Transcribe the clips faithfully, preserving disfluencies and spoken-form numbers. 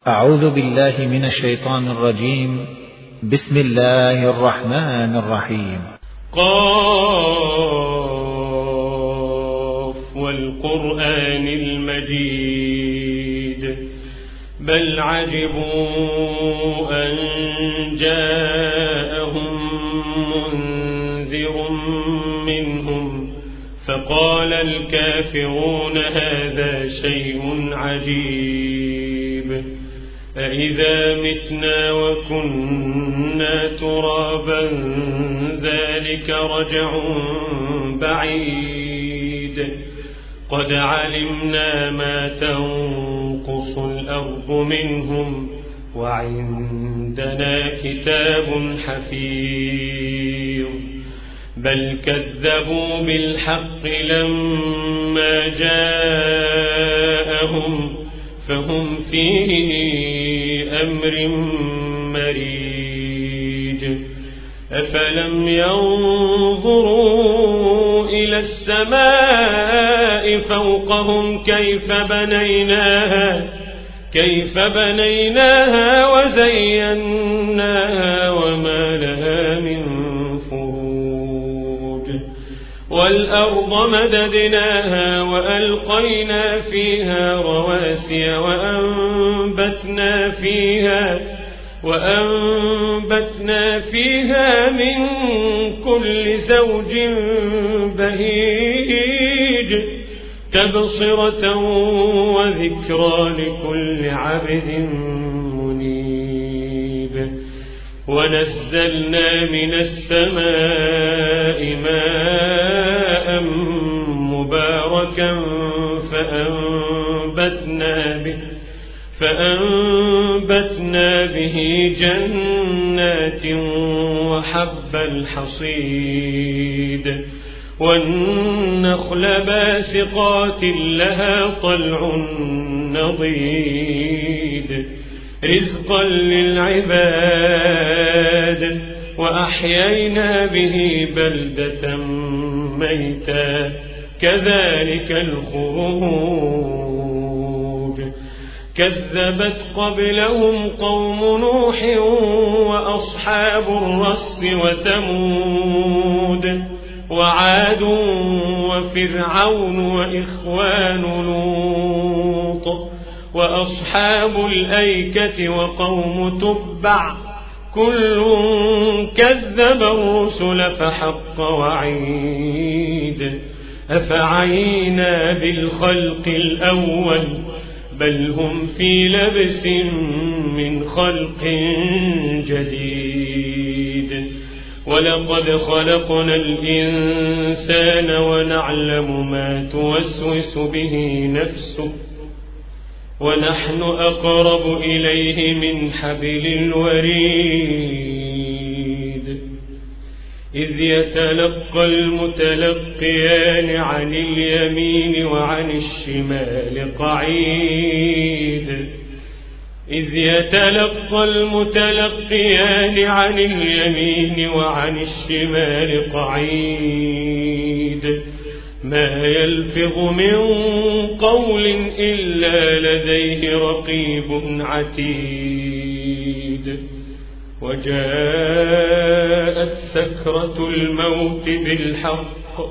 أعوذ بالله من الشيطان الرجيم. بسم الله الرحمن الرحيم. قاف والقرآن المجيد بل عجبوا أن جاءهم منذر منهم فقال الكافرون هذا شيء عجيب أإذا متنا وكنا ترابا ذلك رجع بعيد قد علمنا ما تنقص الأرض منهم وعندنا كتاب حفيظ بل كذبوا بالحق لما جاءهم فهم في أمر مريج أفلم ينظروا إلى السماء فوقهم كيف بنيناها كيف بنيناها وزيناها وما لها من فروج والأرض مددناها وألقينا فيها رواسي وأنبتنا فيها وأنبتنا فيها من كل زوج بهيج تبصرة وذكرى لكل عبد منيب ونزلنا من السماء ماء مباركا فأنبتنا به فأنبتنا به جنات وحب الحصيد والنخل باسقات لها طلع نضيد رزقا للعباد وأحيينا به بلدة ميتا كذلك الخروج كذبت قبلهم قوم نوح وأصحاب الرس وثمود وعاد وفرعون وإخوان لوط وأصحاب الأيكة وقوم تبع كل كذب الرسل فحق وعيد أفعينا بالخلق الأول بل هم في لبس من خلق جديد ولقد خلقنا الإنسان ونعلم ما توسوس به نفسه ونحن أقرب إليه من حبل الوريد إذ يتلقى المتلقيان عن اليمين وعن الشمال قعيد إذ يتلقى المتلقيان عن اليمين وعن الشمال قعيد ما يلفظ من قول إلا لديه رقيب عتيد وجاءت سكرة الموت بالحق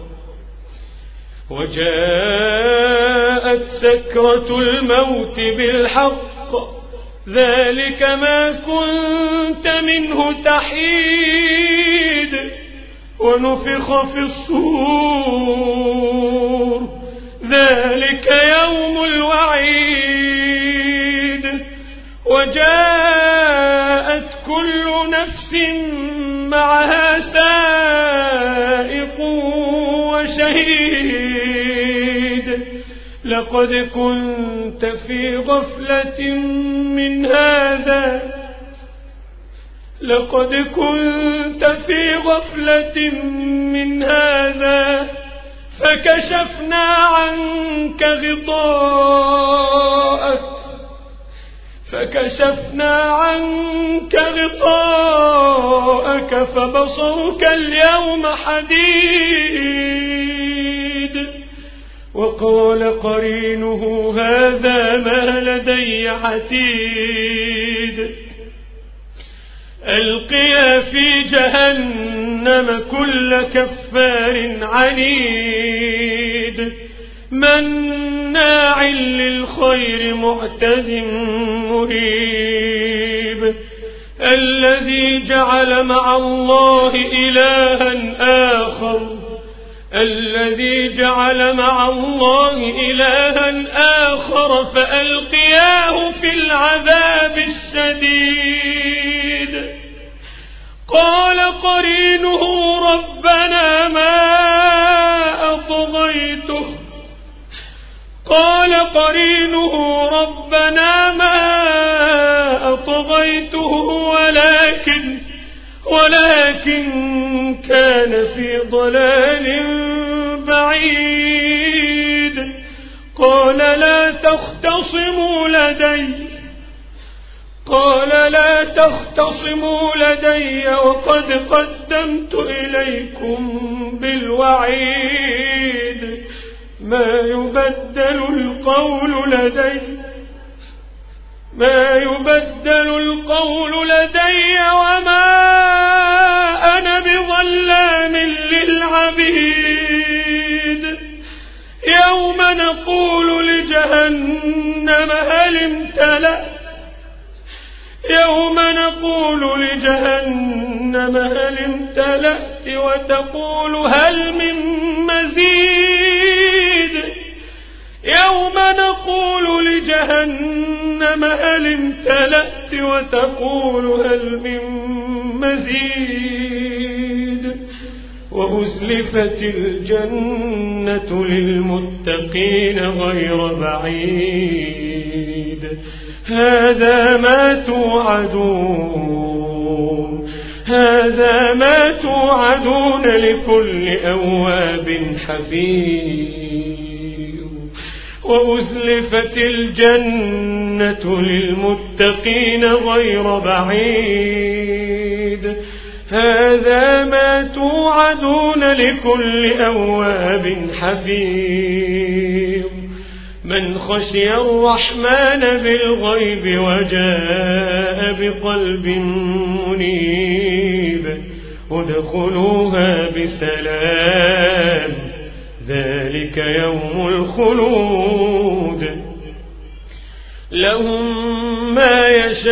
وجاءت سكرة الموت بالحق ذلك ما كنت منه تحيد ونفخ في الصور ذلك يوم الوعيد وجاءت كل نفس معها سائق وشهيد لقد كنت في غفلة من هذا لقد كنت في غفلة من هذا فكشفنا عنك غطاءك فكشفنا عنك غطاءك فبصرك اليوم حديد وقال قرينه هذا ما لدي عتيد ألقيا في جهنم كل كفار عنيد مناع للخير معتد مريب الذي جعل مع الله إلها آخر الذي جعل مع الله إلها آخر فألقياه في العذاب الشديد قال قرينه ربنا ما أطغيته قال قرينه ربنا ما أطغيته ولكن ولكن كان في ضلال بعيد قال لا تختصموا لدي قال لا تختصموا لدي وقد قدمت إليكم بالوعيد ما يبدل القول لدي ما يبدل القول لدي وما أنا بظلام للعبيد يوم نقول لجهنم هل امتلأت يوم نقول لجهنم هل امتلأت وتقول هل من مزيد يوم نقول لجهنم هل امتلأت وتقول هل من مزيد وأزلفت الجنة للمتقين غير بعيد هذا ما توعدون هذا ما توعدون لكل أواب حفيظ وأزلفت الجنة للمتقين غير بعيد هذا ما توعدون لكل أواب حفيظ من خشي الرحمن بالغيب وجاء بقلب منيب ادخلوها بسلام ذلك يوم الخلود لهم ما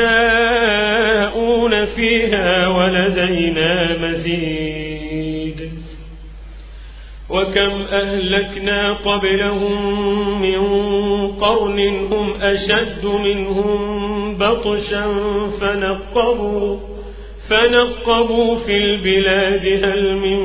يشاءون فيها ولدينا مزيد وكم أهلكنا قبلهم من قرن هم أشد منهم بطشا فنقبوا فنقبوا في البلاد هل من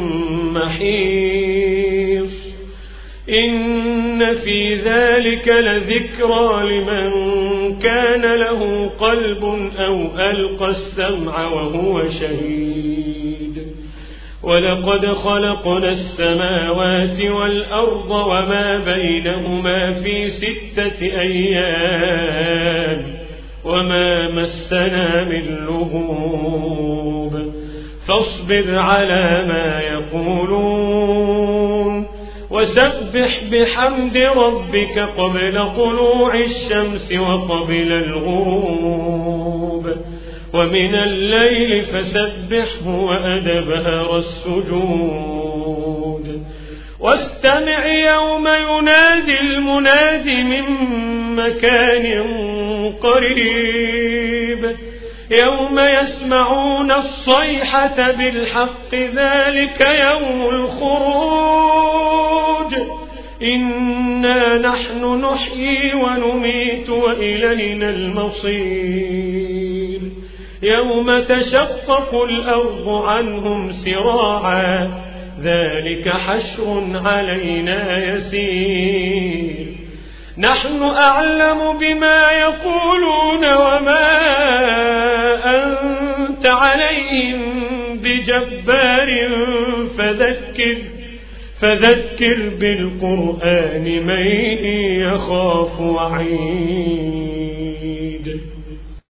محيص إن في ذلك لذكرى لمن كان له قلب أو ألقى السمع وهو شهيد ولقد خلقنا السماوات والأرض وما بينهما في ستة أيام وما مسنا من لغوب فاصبر على ما يقولون وسبح بحمد ربك قبل طلوع الشمس وقبل الغروب ومن الليل فسبحه وأدبار السجود واستمع يوم ينادي المناد من مكان قريب يوم يسمعون الصيحة بالحق ذلك يوم الخروج إنا نحن نحيي ونميت وإلينا المصير يوم تشقق الأرض عنهم سراعا ذلك حشر علينا يسير نحن أعلم بما يقولون وما أنت عليهم بجبار فذكر فذكر بالقرآن من يخاف وعيد